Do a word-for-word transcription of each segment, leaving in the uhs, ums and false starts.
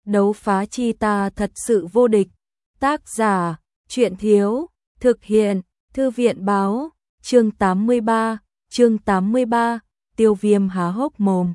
Đấu phá chi ta thật sự vô địch. Tác giả, truyện thiếu, thực hiện, thư viện báo, chương tám mươi ba, chương tám mươi ba, Tiêu Viêm há hốc mồm.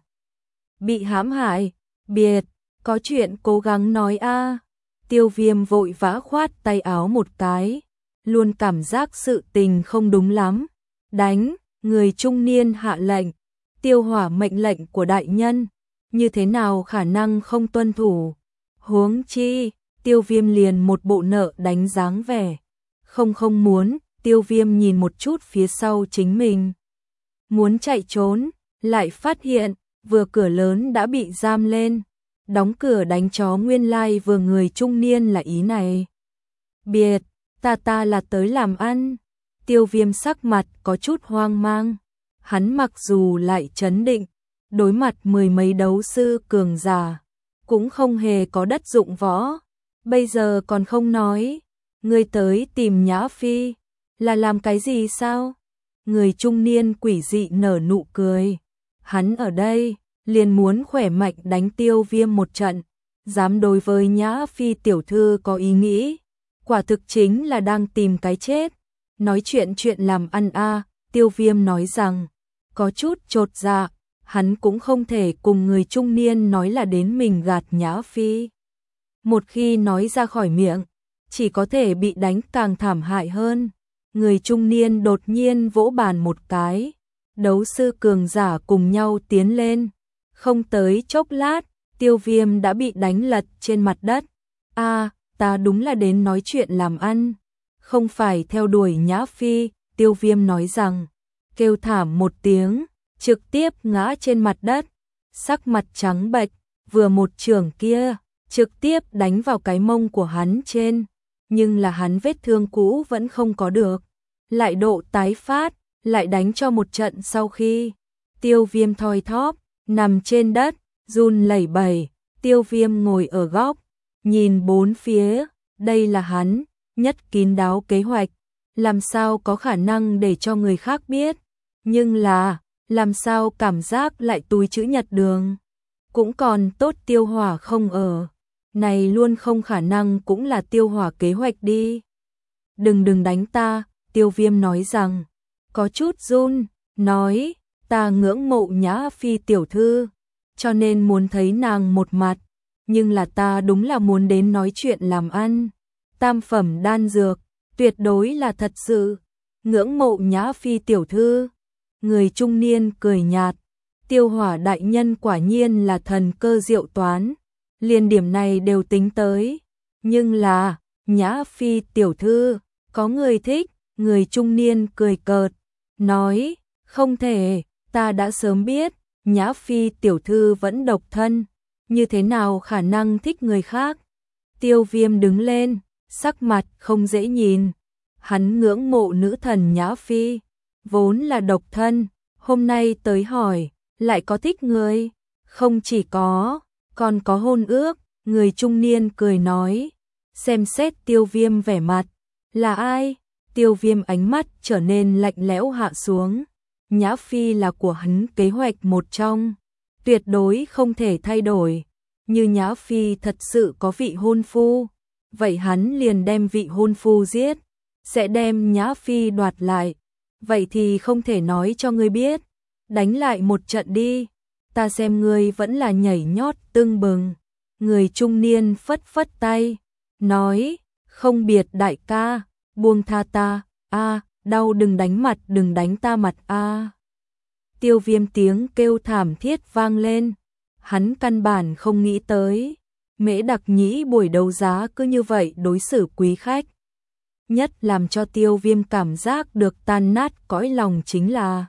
Bị hãm hại, biệt, có chuyện cố gắng nói a. Tiêu Viêm vội vã khoát tay áo một cái, luôn cảm giác sự tình không đúng lắm. Đánh, người trung niên hạ lệnh, Tiêu Hỏa mệnh lệnh của đại nhân, như thế nào khả năng không tuân thủ. Huống chi, Tiêu Viêm liền một bộ nợ đánh dáng vẻ. Không không muốn, Tiêu Viêm nhìn một chút phía sau chính mình. Muốn chạy trốn, lại phát hiện, vừa cửa lớn đã bị giam lên. Đóng cửa đánh chó nguyên lai vừa người trung niên là ý này. Biệt, ta ta là tới làm ăn. Tiêu Viêm sắc mặt có chút hoang mang. Hắn mặc dù lại trấn định, đối mặt mười mấy đấu sư cường giả, cũng không hề có đất dụng võ. Bây giờ còn không nói, ngươi tới tìm Nhã Phi, là làm cái gì sao? Người trung niên quỷ dị nở nụ cười. Hắn ở đây, liền muốn khỏe mạnh đánh Tiêu Viêm một trận, dám đối với Nhã Phi tiểu thư có ý nghĩ, quả thực chính là đang tìm cái chết. Nói chuyện chuyện làm ăn a. Tiêu Viêm nói rằng, có chút chột dạ, hắn cũng không thể cùng người trung niên nói là đến mình gạt Nhã Phi. Một khi nói ra khỏi miệng, chỉ có thể bị đánh càng thảm hại hơn. Người trung niên đột nhiên vỗ bàn một cái, đấu sư cường giả cùng nhau tiến lên. Không tới chốc lát, Tiêu Viêm đã bị đánh lật trên mặt đất. A, ta đúng là đến nói chuyện làm ăn, không phải theo đuổi Nhã Phi. Tiêu Viêm nói rằng, kêu thảm một tiếng, trực tiếp ngã trên mặt đất, sắc mặt trắng bệch, vừa một chưởng kia, trực tiếp đánh vào cái mông của hắn trên, nhưng là hắn vết thương cũ vẫn không có được, lại độ tái phát, lại đánh cho một trận sau khi, Tiêu Viêm thoi thóp, nằm trên đất, run lẩy bẩy. Tiêu Viêm ngồi ở góc, nhìn bốn phía, đây là hắn, nhất kín đáo kế hoạch, làm sao có khả năng để cho người khác biết, nhưng là, làm sao cảm giác lại túi chữ nhật đường. Cũng còn tốt Tiêu Hỏa không ở, này luôn không khả năng cũng là Tiêu Hỏa kế hoạch đi. Đừng đừng đánh ta, Tiêu Viêm nói rằng, có chút run, nói, ta ngưỡng mộ Nhã Phi tiểu thư, cho nên muốn thấy nàng một mặt, nhưng là ta đúng là muốn đến nói chuyện làm ăn. Tam phẩm đan dược, tuyệt đối là thật sự, ngưỡng mộ Nhã Phi tiểu thư. Người trung niên cười nhạt, Tiêu Hỏa đại nhân quả nhiên là thần cơ diệu toán, liền điểm này đều tính tới, nhưng là, Nhã Phi tiểu thư, có người thích. Người trung niên cười cợt, nói, không thể, ta đã sớm biết, Nhã Phi tiểu thư vẫn độc thân, như thế nào khả năng thích người khác. Tiêu Viêm đứng lên, sắc mặt không dễ nhìn, hắn ngưỡng mộ nữ thần Nhã Phi, vốn là độc thân, hôm nay tới hỏi, lại có thích người, không chỉ có, còn có hôn ước. Người trung niên cười nói, xem xét Tiêu Viêm vẻ mặt, là ai? Tiêu Viêm ánh mắt trở nên lạnh lẽo hạ xuống. Nhã Phi là của hắn kế hoạch một trong, tuyệt đối không thể thay đổi. Như Nhã Phi thật sự có vị hôn phu, vậy hắn liền đem vị hôn phu giết, sẽ đem Nhã Phi đoạt lại. Vậy thì không thể nói cho ngươi biết, đánh lại một trận đi, ta xem ngươi vẫn là nhảy nhót tưng bừng. Người trung niên phất phất tay, nói, không biệt đại ca, buông tha ta, a, đau đừng đánh mặt, đừng đánh ta mặt a. Tiêu Viêm tiếng kêu thảm thiết vang lên, hắn căn bản không nghĩ tới, Mễ Đặc Nhĩ buổi đấu giá cứ như vậy đối xử quý khách. Nhất làm cho Tiêu Viêm cảm giác được tan nát cõi lòng chính là,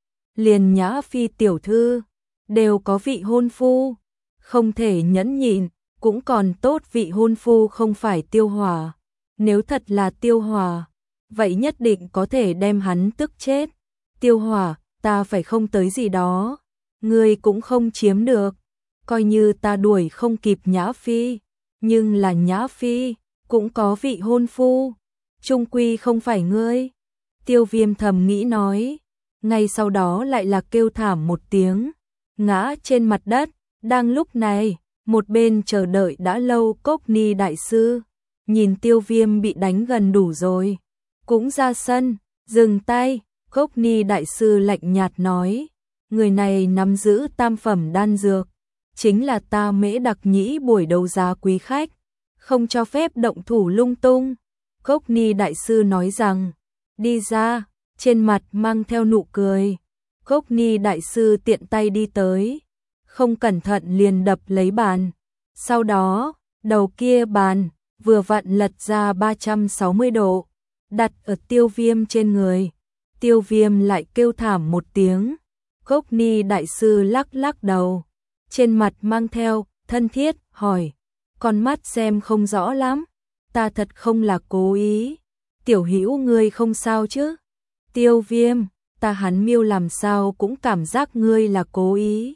liền Nhã Phi tiểu thư, đều có vị hôn phu, không thể nhẫn nhịn, cũng còn tốt vị hôn phu không phải Tiêu Hỏa. Nếu thật là Tiêu Hỏa, vậy nhất định có thể đem hắn tức chết. Tiêu Hỏa, ta phải không tới gì đó, ngươi cũng không chiếm được, coi như ta đuổi không kịp Nhã Phi, nhưng là Nhã Phi cũng có vị hôn phu, chung quy không phải ngươi. Tiêu Viêm thầm nghĩ nói, ngay sau đó lại là kêu thảm một tiếng, ngã trên mặt đất. Đang lúc này, Một bên chờ đợi đã lâu Cốc Ni đại sư, nhìn Tiêu Viêm bị đánh gần đủ rồi, cũng ra sân, dừng tay, Cốc Ni đại sư lạnh nhạt nói, người này nắm giữ tam phẩm đan dược, chính là ta Mễ Đặc Nhĩ buổi đấu giá quý khách, không cho phép động thủ lung tung. Cốc Ni đại sư nói rằng, đi ra, trên mặt mang theo nụ cười. Cốc Ni đại sư tiện tay đi tới, không cẩn thận liền đập lấy bàn. Sau đó, đầu kia bàn, vừa vặn lật ra ba trăm sáu mươi độ, đặt ở Tiêu Viêm trên người. Tiêu Viêm lại kêu thảm một tiếng. Cốc Ni đại sư lắc lắc đầu, trên mặt mang theo, thân thiết, hỏi, con mắt xem không rõ lắm, ta thật không là cố ý. Tiểu Hữu ngươi không sao chứ? Tiêu Viêm, ta hắn miêu làm sao cũng cảm giác ngươi là cố ý.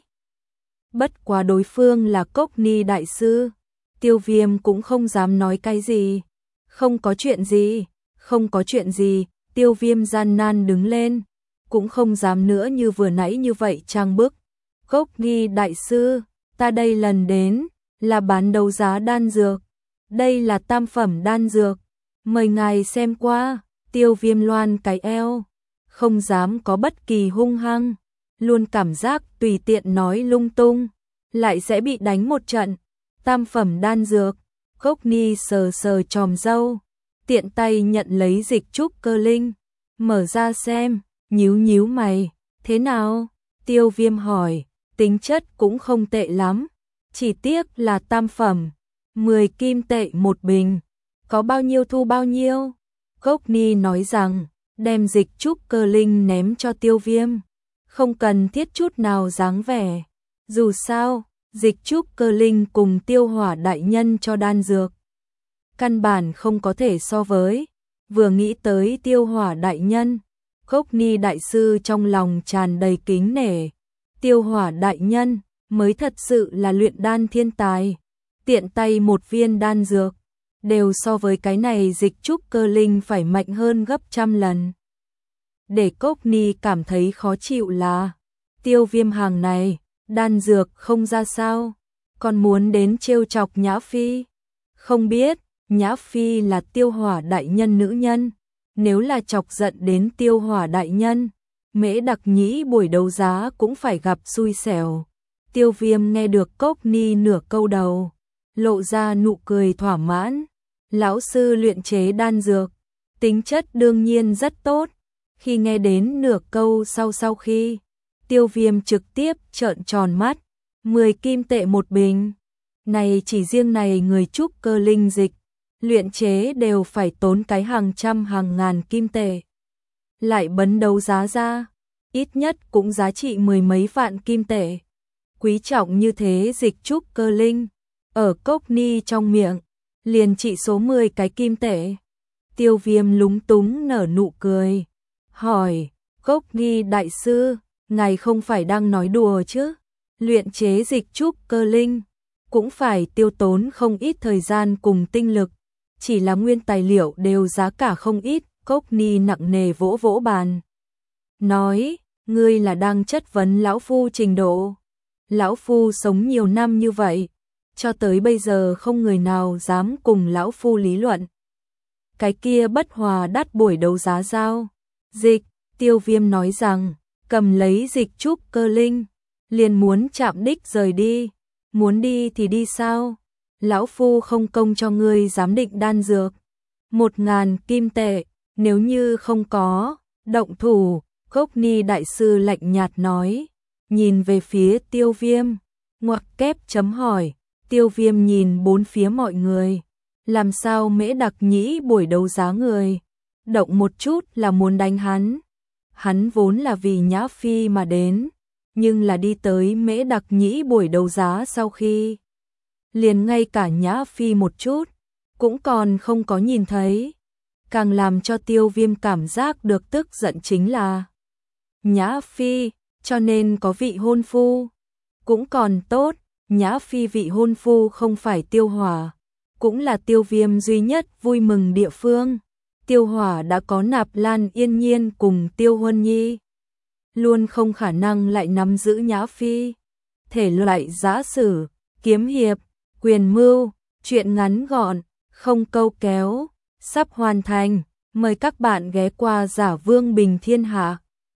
Bất quá đối phương là Cốc Ni đại sư, Tiêu Viêm cũng không dám nói cái gì. Không có chuyện gì, không có chuyện gì, Tiêu Viêm gian nan đứng lên, cũng không dám nữa như vừa nãy như vậy trang bức. Cốc Ni đại sư, ta đây lần đến, là bán đấu giá đan dược. Đây là tam phẩm đan dược, mời ngài xem qua. Tiêu Viêm loan cái eo, không dám có bất kỳ hung hăng, luôn cảm giác tùy tiện nói lung tung, lại sẽ bị đánh một trận. Tam phẩm đan dược, Cốc Ni sờ sờ chòm râu, tiện tay nhận lấy dịch trúc cơ linh, mở ra xem, nhíu nhíu mày, thế nào? Tiêu Viêm hỏi, tính chất cũng không tệ lắm, chỉ tiếc là tam phẩm, mười kim tệ một bình, có bao nhiêu thu bao nhiêu? Cốc Ni nói rằng, đem dịch trúc cơ linh ném cho Tiêu Viêm, không cần thiết chút nào dáng vẻ. Dù sao, dịch trúc cơ linh cùng Tiêu Hỏa đại nhân cho đan dược, căn bản không có thể so với. Vừa nghĩ tới Tiêu Hỏa đại nhân, Cốc Ni đại sư trong lòng tràn đầy kính nể. Tiêu Hỏa đại nhân mới thật sự là luyện đan thiên tài, tiện tay một viên đan dược đều so với cái này dịch trúc cơ linh phải mạnh hơn gấp trăm lần. Để Cốc Ni cảm thấy khó chịu là, Tiêu Viêm hàng này, đan dược không ra sao, còn muốn đến trêu chọc Nhã Phi. Không biết, Nhã Phi là Tiêu Hỏa đại nhân nữ nhân, nếu là chọc giận đến Tiêu Hỏa đại nhân, Mễ Đặc Nhĩ buổi đấu giá cũng phải gặp xui xẻo. Tiêu Viêm nghe được Cốc Ni nửa câu đầu, lộ ra nụ cười thỏa mãn. Lão sư luyện chế đan dược, tính chất đương nhiên rất tốt. Khi nghe đến nửa câu sau sau khi, Tiêu Viêm trực tiếp trợn tròn mắt, mười kim tệ một bình. Này chỉ riêng này người trúc cơ linh dịch, luyện chế đều phải tốn cái hàng trăm hàng ngàn kim tệ. Lại bấn đấu giá ra, ít nhất cũng giá trị mười mấy vạn kim tệ. Quý trọng như thế dịch trúc cơ linh, ở Cốc Ni trong miệng, liền trị số mười cái kim tệ. Tiêu Viêm lúng túng nở nụ cười, hỏi, Cốc Ni đại sư, ngài không phải đang nói đùa chứ? Luyện chế dịch trúc cơ linh, cũng phải tiêu tốn không ít thời gian cùng tinh lực, chỉ là nguyên tài liệu đều giá cả không ít. Cốc Ni nặng nề vỗ vỗ bàn, nói, ngươi là đang chất vấn lão phu trình độ. Lão phu sống nhiều năm như vậy, cho tới bây giờ không người nào dám cùng lão phu lý luận. Cái kia bất hòa đắt buổi đấu giá giao dịch. Tiêu Viêm nói rằng, cầm lấy dịch trúc cơ linh, liền muốn chạm đích rời đi. Muốn đi thì đi sao? Lão phu không công cho ngươi giám định đan dược. Một ngàn kim tệ, nếu như không có, động thủ. Cốc Ni đại sư lạnh nhạt nói, nhìn về phía Tiêu Viêm, ngoặc kép chấm hỏi. Tiêu Viêm nhìn bốn phía mọi người, làm sao Mễ Đặc Nhĩ buổi đấu giá người, động một chút là muốn đánh hắn. Hắn vốn là vì Nhã Phi mà đến, nhưng là đi tới Mễ Đặc Nhĩ buổi đấu giá sau khi, liền ngay cả Nhã Phi một chút, cũng còn không có nhìn thấy. Càng làm cho Tiêu Viêm cảm giác được tức giận chính là Nhã Phi, cho nên có vị hôn phu, cũng còn tốt. Nhã Phi vị hôn phu không phải Tiêu Hỏa, cũng là Tiêu Viêm duy nhất vui mừng địa phương. Tiêu Hỏa đã có Nạp Lan Yên Nhiên cùng Tiêu Huân Nhi, luôn không khả năng lại nắm giữ Nhã Phi. Thể loại giả sử, kiếm hiệp, quyền mưu, chuyện ngắn gọn, không câu kéo, sắp hoàn thành. Mời các bạn ghé qua Giả Vương Bình Thiên Hạ.